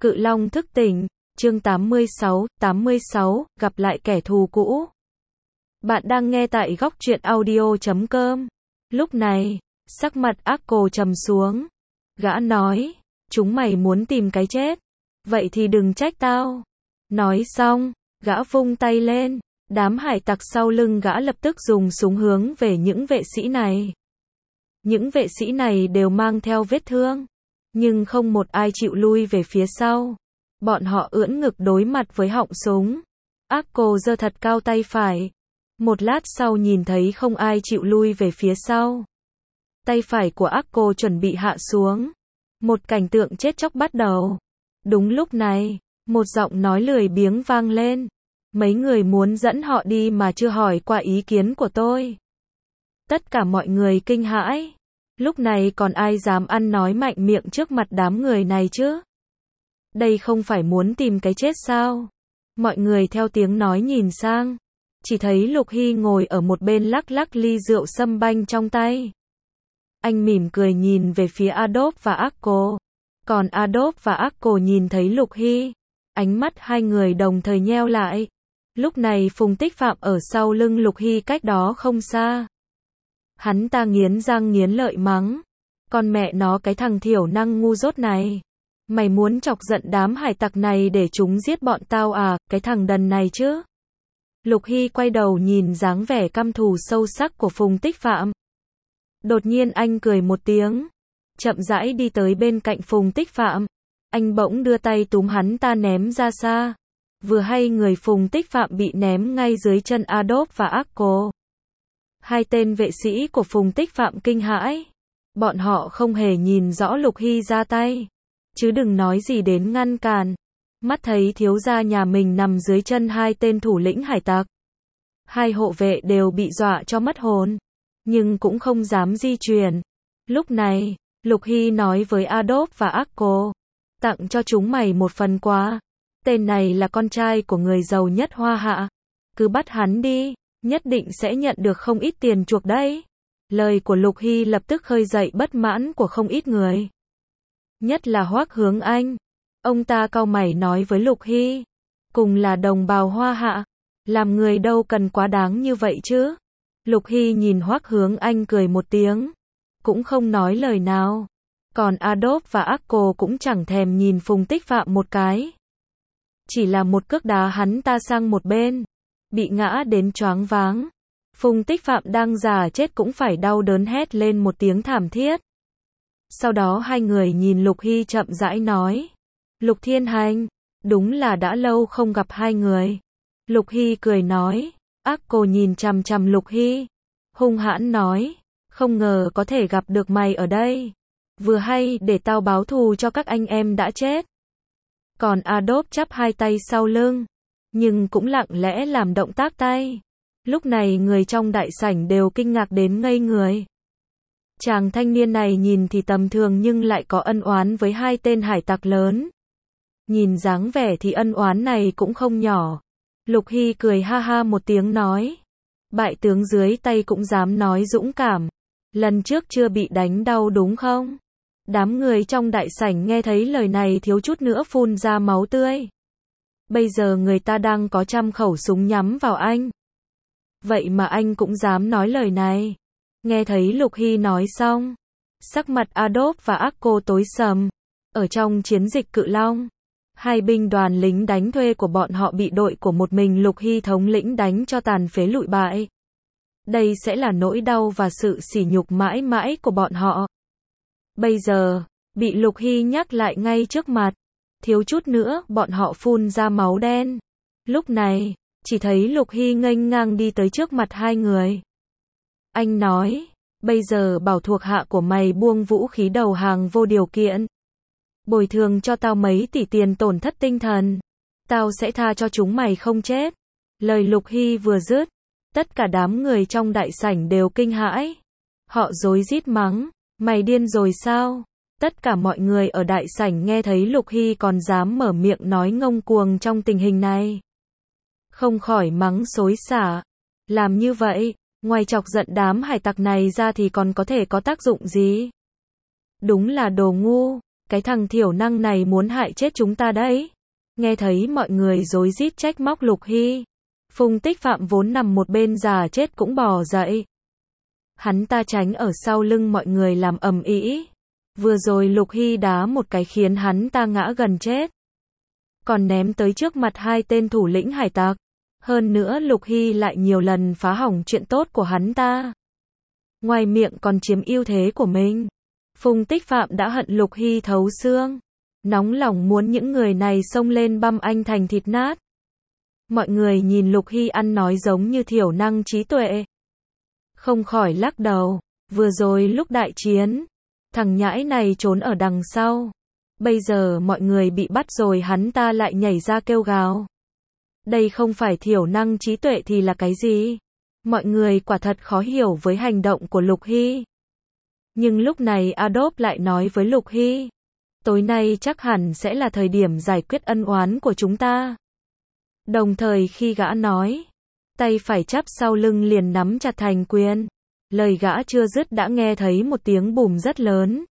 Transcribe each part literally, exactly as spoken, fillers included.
Cự Long thức tỉnh, chương tám mươi sáu, tám mươi sáu, gặp lại kẻ thù cũ. Bạn đang nghe tại góc truyện audio chấm com. Lúc này, sắc mặt Akko trầm xuống. Gã nói, chúng mày muốn tìm cái chết. Vậy thì đừng trách tao. Nói xong, gã vung tay lên. Đám hải tặc sau lưng gã lập tức dùng súng hướng về những vệ sĩ này. Những vệ sĩ này đều mang theo vết thương. Nhưng không một ai chịu lui về phía sau. Bọn họ ưỡn ngực đối mặt với họng súng. Akko giơ thật cao tay phải. Một lát sau nhìn thấy không ai chịu lui về phía sau. Tay phải của Akko chuẩn bị hạ xuống. Một cảnh tượng chết chóc bắt đầu. Đúng lúc này, một giọng nói lười biếng vang lên. Mấy người muốn dẫn họ đi mà chưa hỏi qua ý kiến của tôi. Tất cả mọi người kinh hãi. Lúc này còn ai dám ăn nói mạnh miệng trước mặt đám người này chứ? Đây không phải muốn tìm cái chết sao? Mọi người theo tiếng nói nhìn sang. Chỉ thấy Lục Hy ngồi ở một bên lắc lắc ly rượu sâm banh trong tay. Anh mỉm cười nhìn về phía Adolf và Akko. Còn Adolf và Akko nhìn thấy Lục Hy. Ánh mắt hai người đồng thời nheo lại. Lúc này Phùng Tích Phạm ở sau lưng Lục Hy cách đó không xa. Hắn ta nghiến răng nghiến lợi mắng. Con mẹ nó cái thằng thiểu năng ngu dốt này. Mày muốn chọc giận đám hải tặc này để chúng giết bọn tao à, cái thằng đần này chứ. Lục Hy quay đầu nhìn dáng vẻ căm thù sâu sắc của Phùng Tích Phạm. Đột nhiên anh cười một tiếng. Chậm rãi đi tới bên cạnh Phùng Tích Phạm. Anh bỗng đưa tay túm hắn ta ném ra xa. Vừa hay người Phùng Tích Phạm bị ném ngay dưới chân Adolf và Akko. Hai tên vệ sĩ của Phùng Tích Phạm kinh hãi. Bọn họ không hề nhìn rõ Lục Hy ra tay. Chứ đừng nói gì đến ngăn cản. Mắt thấy thiếu gia nhà mình nằm dưới chân hai tên thủ lĩnh hải tặc. Hai hộ vệ đều bị dọa cho mất hồn. Nhưng cũng không dám di chuyển. Lúc này, Lục Hy nói với Adolf và Akko. Tặng cho chúng mày một phần quà. Tên này là con trai của người giàu nhất Hoa Hạ. Cứ bắt hắn đi. Nhất định sẽ nhận được không ít tiền chuộc đấy. Lời của Lục Hy lập tức khơi dậy bất mãn của không ít người. Nhất là Hoắc Hướng Anh. Ông ta cau mày nói với Lục Hy. Cùng là đồng bào Hoa Hạ. Làm người đâu cần quá đáng như vậy chứ. Lục Hy nhìn Hoắc Hướng Anh cười một tiếng. Cũng không nói lời nào. Còn Adolf và Akko cũng chẳng thèm nhìn Phùng Tích Phạm một cái. Chỉ là một cước đá hắn ta sang một bên. Bị ngã đến choáng váng. Phùng Tích Phạm đang già chết cũng phải đau đớn hét lên một tiếng thảm thiết. Sau đó hai người nhìn Lục Hy chậm rãi nói. Lục Thiên Hành, đúng là đã lâu không gặp hai người. Lục Hy cười nói. Akko nhìn chằm chằm Lục Hy. Hung hãn nói. Không ngờ có thể gặp được mày ở đây. Vừa hay để tao báo thù cho các anh em đã chết. Còn Adolf chắp hai tay sau lưng. Nhưng cũng lặng lẽ làm động tác tay. Lúc này người trong đại sảnh đều kinh ngạc đến ngây người. Chàng thanh niên này nhìn thì tầm thường nhưng lại có ân oán với hai tên hải tặc lớn. Nhìn dáng vẻ thì ân oán này cũng không nhỏ. Lục Hy cười ha ha một tiếng nói. Bại tướng dưới tay cũng dám nói dũng cảm. Lần trước chưa bị đánh đau đúng không? Đám người trong đại sảnh nghe thấy lời này thiếu chút nữa phun ra máu tươi. Bây giờ người ta đang có trăm khẩu súng nhắm vào anh. Vậy mà anh cũng dám nói lời này. Nghe thấy Lục Hy nói xong. Sắc mặt Adolf và Akko tối sầm. Ở trong chiến dịch Cự Long. Hai binh đoàn lính đánh thuê của bọn họ bị đội của một mình Lục Hy thống lĩnh đánh cho tàn phế lụi bại. Đây sẽ là nỗi đau và sự sỉ nhục mãi mãi của bọn họ. Bây giờ, bị Lục Hy nhắc lại ngay trước mặt. Thiếu chút nữa, bọn họ phun ra máu đen. Lúc này, chỉ thấy Lục Hy nghênh ngang đi tới trước mặt hai người. Anh nói, bây giờ bảo thuộc hạ của mày buông vũ khí đầu hàng vô điều kiện. Bồi thường cho tao mấy tỷ tiền tổn thất tinh thần. Tao sẽ tha cho chúng mày không chết. Lời Lục Hy vừa dứt, tất cả đám người trong đại sảnh đều kinh hãi. Họ rối rít mắng, mày điên rồi sao? Tất cả mọi người ở đại sảnh nghe thấy Lục Hy còn dám mở miệng nói ngông cuồng trong tình hình này. Không khỏi mắng xối xả. Làm như vậy, ngoài chọc giận đám hải tặc này ra thì còn có thể có tác dụng gì? Đúng là đồ ngu. cái thằng thiểu năng này muốn hại chết chúng ta đấy. Nghe thấy mọi người rối rít trách móc Lục Hy. Phùng Tích Phạm vốn nằm một bên già chết cũng bò dậy. Hắn ta tránh ở sau lưng mọi người làm ầm ĩ. Vừa rồi Lục Hy đá một cái khiến hắn ta ngã gần chết. Còn ném tới trước mặt hai tên thủ lĩnh hải tặc. Hơn nữa Lục Hy lại nhiều lần phá hỏng chuyện tốt của hắn ta. Ngoài miệng còn chiếm ưu thế của mình. Phùng Tích Phạm đã hận Lục Hy thấu xương. Nóng lòng muốn những người này xông lên băm anh thành thịt nát. Mọi người nhìn Lục Hy ăn nói giống như thiểu năng trí tuệ. Không khỏi lắc đầu. Vừa rồi lúc đại chiến, thằng nhãi này trốn ở đằng sau. Bây giờ mọi người bị bắt rồi hắn ta lại nhảy ra kêu gào. Đây không phải thiểu năng trí tuệ thì là cái gì? Mọi người quả thật khó hiểu với hành động của Lục Hy. Nhưng lúc này Adolf lại nói với Lục Hy. Tối nay chắc hẳn sẽ là thời điểm giải quyết ân oán của chúng ta. Đồng thời khi gã nói, tay phải chắp sau lưng liền nắm chặt thành quyền. Lời gã chưa dứt đã nghe thấy một tiếng bùm rất lớn.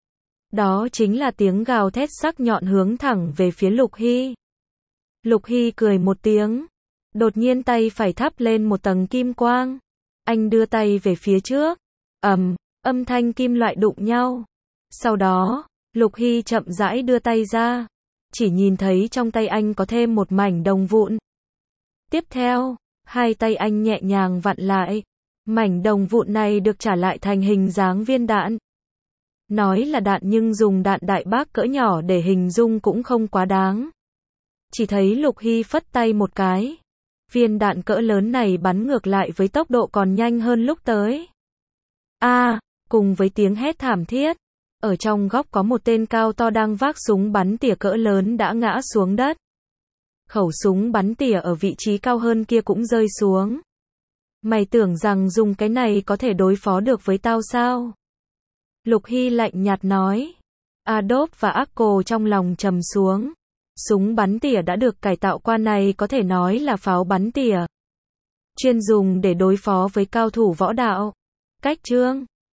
Đó chính là tiếng gào thét sắc nhọn hướng thẳng về phía Lục Hy. Lục Hy cười một tiếng. Đột nhiên tay phải thắp lên một tầng kim quang. Anh đưa tay về phía trước. Ầm, âm thanh kim loại đụng nhau. Sau đó, Lục Hy chậm rãi đưa tay ra. Chỉ nhìn thấy trong tay anh có thêm một mảnh đồng vụn. Tiếp theo, hai tay anh nhẹ nhàng vặn lại. Mảnh đồng vụn này được trả lại thành hình dáng viên đạn. Nói là đạn nhưng dùng đạn đại bác cỡ nhỏ để hình dung cũng không quá đáng. Chỉ thấy Lục Hy phất tay một cái. Viên đạn cỡ lớn này bắn ngược lại với tốc độ còn nhanh hơn lúc tới. A, à, cùng với tiếng hét thảm thiết. Ở trong góc có một tên cao to đang vác súng bắn tỉa cỡ lớn đã ngã xuống đất. Khẩu súng bắn tỉa ở vị trí cao hơn kia cũng rơi xuống. Mày tưởng rằng dùng cái này có thể đối phó được với tao sao? Lục Hy lạnh nhạt nói. Adolf và Akko trong lòng trầm xuống. Súng bắn tỉa đã được cải tạo qua này có thể nói là pháo bắn tỉa. Chuyên dùng để đối phó với cao thủ võ đạo. Cách chương